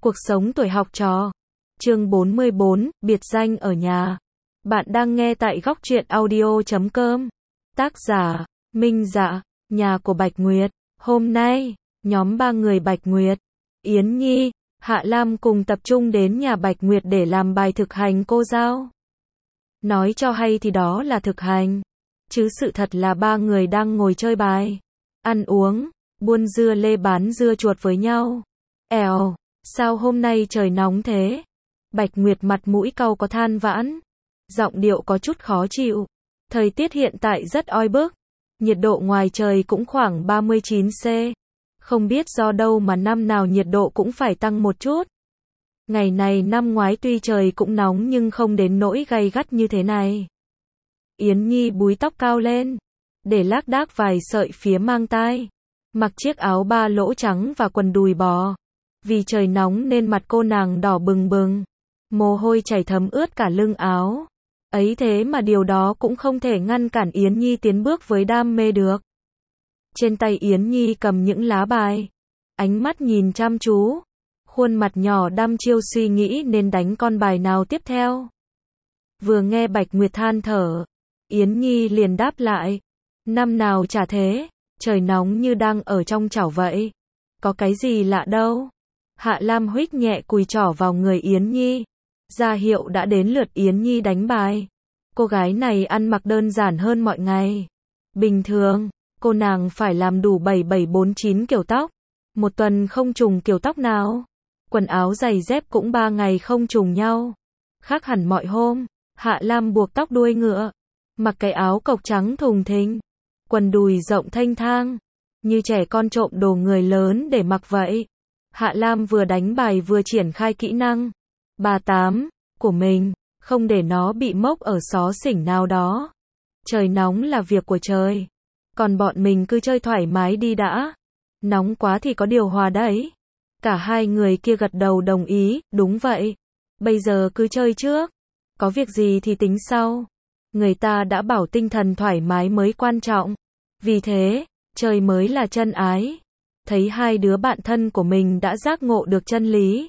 Cuộc sống tuổi học trò. Chương 44, biệt danh ở nhà. Bạn đang nghe tại góc truyện audio.com. Tác giả, Minh Dạ, nhà của Bạch Nguyệt. Hôm nay, nhóm 3 người Bạch Nguyệt, Yến Nhi, Hạ Lam cùng tập trung đến nhà Bạch Nguyệt để làm bài thực hành cô giao. Nói cho hay thì đó là thực hành, chứ sự thật là 3 người đang ngồi chơi bài, ăn uống, buôn dưa lê bán dưa chuột với nhau. Èo, sao hôm nay trời nóng thế? Bạch Nguyệt mặt mũi cau có than vãn, giọng điệu có chút khó chịu. Thời tiết hiện tại rất oi bức, nhiệt độ ngoài trời cũng khoảng 39°C. Không biết do đâu mà năm nào nhiệt độ cũng phải tăng một chút. Ngày này năm ngoái tuy trời cũng nóng nhưng không đến nỗi gay gắt như thế này. Yến Nhi búi tóc cao lên, để lác đác vài sợi phía mang tai, mặc chiếc áo ba lỗ trắng và quần đùi bò. Vì trời nóng nên mặt cô nàng đỏ bừng bừng, mồ hôi chảy thấm ướt cả lưng áo. Ấy thế mà điều đó cũng không thể ngăn cản Yến Nhi tiến bước với đam mê được. Trên tay Yến Nhi cầm những lá bài, ánh mắt nhìn chăm chú, khuôn mặt nhỏ đăm chiêu suy nghĩ nên đánh con bài nào tiếp theo. Vừa nghe Bạch Nguyệt than thở, Yến Nhi liền đáp lại, năm nào chả thế, trời nóng như đang ở trong chảo vậy, có cái gì lạ đâu. Hạ Lam huých nhẹ cùi trỏ vào người Yến Nhi, ra hiệu đã đến lượt Yến Nhi đánh bài. Cô gái này ăn mặc đơn giản hơn mọi ngày. Bình thường, cô nàng phải làm đủ 7749 kiểu tóc, một tuần không trùng kiểu tóc nào. Quần áo giày dép cũng 3 ngày không trùng nhau. Khác hẳn mọi hôm, Hạ Lam buộc tóc đuôi ngựa, mặc cái áo cộc trắng thùng thình, quần đùi rộng thênh thang, như trẻ con trộm đồ người lớn để mặc vậy. Hạ Lam vừa đánh bài vừa triển khai kỹ năng 38 của mình, không để nó bị mốc ở xó xỉnh nào đó. Trời nóng là việc của trời, còn bọn mình cứ chơi thoải mái đi đã. Nóng quá thì có điều hòa đấy. Cả hai người kia gật đầu đồng ý, đúng vậy. Bây giờ cứ chơi trước, có việc gì thì tính sau. Người ta đã bảo tinh thần thoải mái mới quan trọng. Vì thế, chơi mới là chân ái. Thấy hai đứa bạn thân của mình đã giác ngộ được chân lý,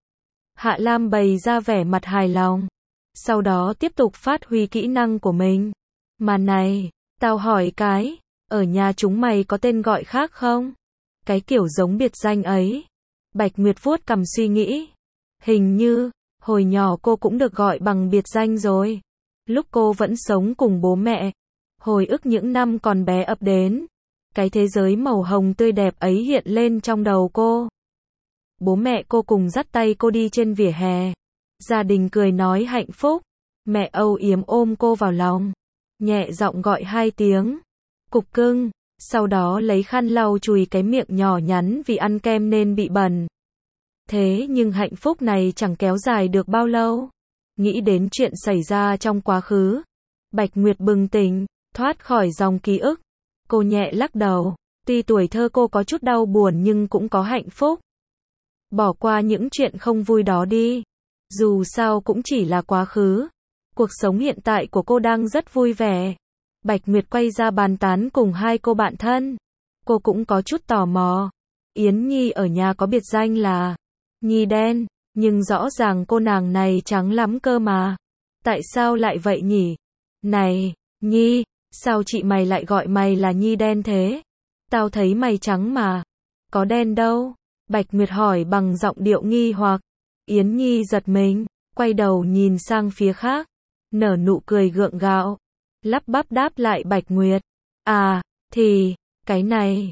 Hạ Lam bày ra vẻ mặt hài lòng. Sau đó tiếp tục phát huy kỹ năng của mình. Mà này, tao hỏi cái, ở nhà chúng mày có tên gọi khác không? Cái kiểu giống biệt danh ấy. Bạch Nguyệt vuốt cằm suy nghĩ. Hình như, hồi nhỏ cô cũng được gọi bằng biệt danh rồi. Lúc cô vẫn sống cùng bố mẹ, hồi ức những năm còn bé ập đến. Cái thế giới màu hồng tươi đẹp ấy hiện lên trong đầu cô. Bố mẹ cô cùng dắt tay cô đi trên vỉa hè. Gia đình cười nói hạnh phúc. Mẹ âu yếm ôm cô vào lòng, nhẹ giọng gọi 2 tiếng, cục cưng. Sau đó lấy khăn lau chùi cái miệng nhỏ nhắn vì ăn kem nên bị bẩn. Thế nhưng hạnh phúc này chẳng kéo dài được bao lâu. Nghĩ đến chuyện xảy ra trong quá khứ, Bạch Nguyệt bừng tỉnh, thoát khỏi dòng ký ức. Cô nhẹ lắc đầu, tuy tuổi thơ cô có chút đau buồn nhưng cũng có hạnh phúc. Bỏ qua những chuyện không vui đó đi. Dù sao cũng chỉ là quá khứ. Cuộc sống hiện tại của cô đang rất vui vẻ. Bạch Nguyệt quay ra bàn tán cùng hai cô bạn thân. Cô cũng có chút tò mò. Yến Nhi ở nhà có biệt danh là Nhi đen, nhưng rõ ràng cô nàng này trắng lắm cơ mà. Tại sao lại vậy nhỉ? Này, Nhi, sao chị mày lại gọi mày là Nhi đen thế? Tao thấy mày trắng mà. Có đen đâu? Bạch Nguyệt hỏi bằng giọng điệu nghi hoặc. Yến Nhi giật mình, quay đầu nhìn sang phía khác, nở nụ cười gượng gạo, lắp bắp đáp lại Bạch Nguyệt. À, thì, cái này,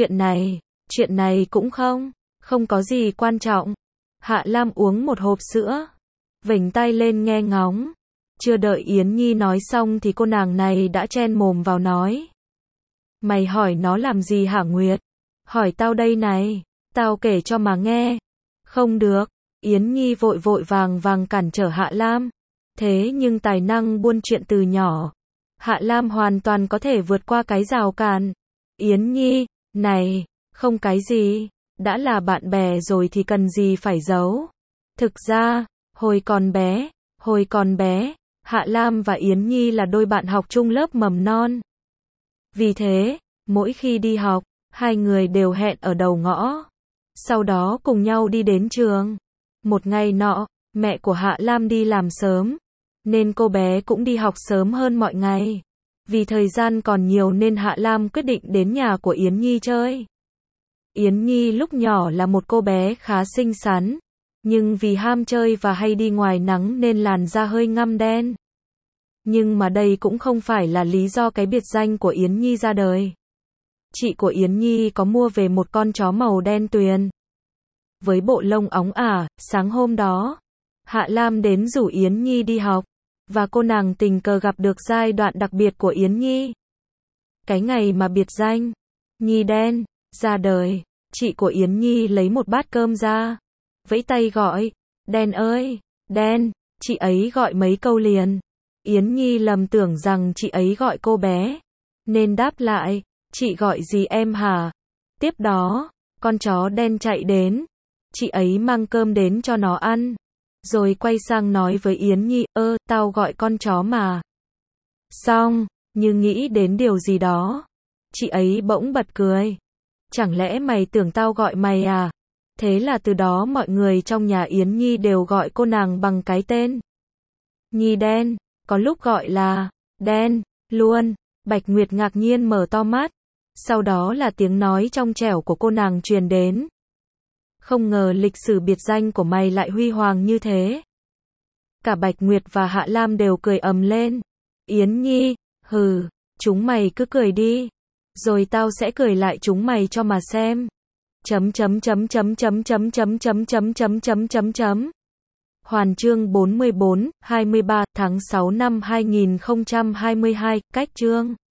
chuyện này cũng không có gì quan trọng. Hạ Lam uống một hộp sữa, vểnh tay lên nghe ngóng. Chưa đợi Yến Nhi nói xong thì cô nàng này đã chen mồm vào nói. Mày hỏi nó làm gì hả Nguyệt? Hỏi tao đây này, tao kể cho mà nghe. Không được, Yến Nhi vội vội vàng cản trở Hạ Lam. Thế nhưng tài năng buôn chuyện từ nhỏ, Hạ Lam hoàn toàn có thể vượt qua cái rào cản. Yến Nhi, này, không cái gì, đã là bạn bè rồi thì cần gì phải giấu. Thực ra, hồi còn bé, Hạ Lam và Yến Nhi là đôi bạn học chung lớp mầm non. Vì thế, mỗi khi đi học, hai người đều hẹn ở đầu ngõ. Sau đó cùng nhau đi đến trường. Một ngày nọ, mẹ của Hạ Lam đi làm sớm, nên cô bé cũng đi học sớm hơn mọi ngày. Vì thời gian còn nhiều nên Hạ Lam quyết định đến nhà của Yến Nhi chơi. Yến Nhi lúc nhỏ là một cô bé khá xinh xắn, nhưng vì ham chơi và hay đi ngoài nắng nên làn da hơi ngăm đen. Nhưng mà đây cũng không phải là lý do cái biệt danh của Yến Nhi ra đời. Chị của Yến Nhi có mua về một con chó màu đen tuyền, với bộ lông óng ả. Sáng hôm đó, Hạ Lam đến rủ Yến Nhi đi học, và cô nàng tình cờ gặp được giai đoạn đặc biệt của Yến Nhi. Cái ngày mà biệt danh Nhi Đen ra đời, chị của Yến Nhi lấy một bát cơm ra, vẫy tay gọi, Đen ơi, Đen, chị ấy gọi mấy câu liền. Yến Nhi lầm tưởng rằng chị ấy gọi cô bé, nên đáp lại, chị gọi gì em hả? Tiếp đó, con chó đen chạy đến, chị ấy mang cơm đến cho nó ăn, rồi quay sang nói với Yến Nhi, tao gọi con chó mà. Xong, như nghĩ đến điều gì đó, chị ấy bỗng bật cười. Chẳng lẽ mày tưởng tao gọi mày à? Thế là từ đó mọi người trong nhà Yến Nhi đều gọi cô nàng bằng cái tên Nhi Đen, có lúc gọi là Đen luôn. Bạch Nguyệt ngạc nhiên mở to mắt, sau đó là tiếng nói trong trẻo của cô nàng truyền đến. Không ngờ lịch sử biệt danh của mày lại huy hoàng như thế. Cả Bạch Nguyệt và Hạ Lam đều cười ầm lên. Yến Nhi, hừ, chúng mày cứ cười đi, rồi tao sẽ cười lại chúng mày cho mà xem. Hoàn chương 44, 23 tháng 6 năm 2022, cách chương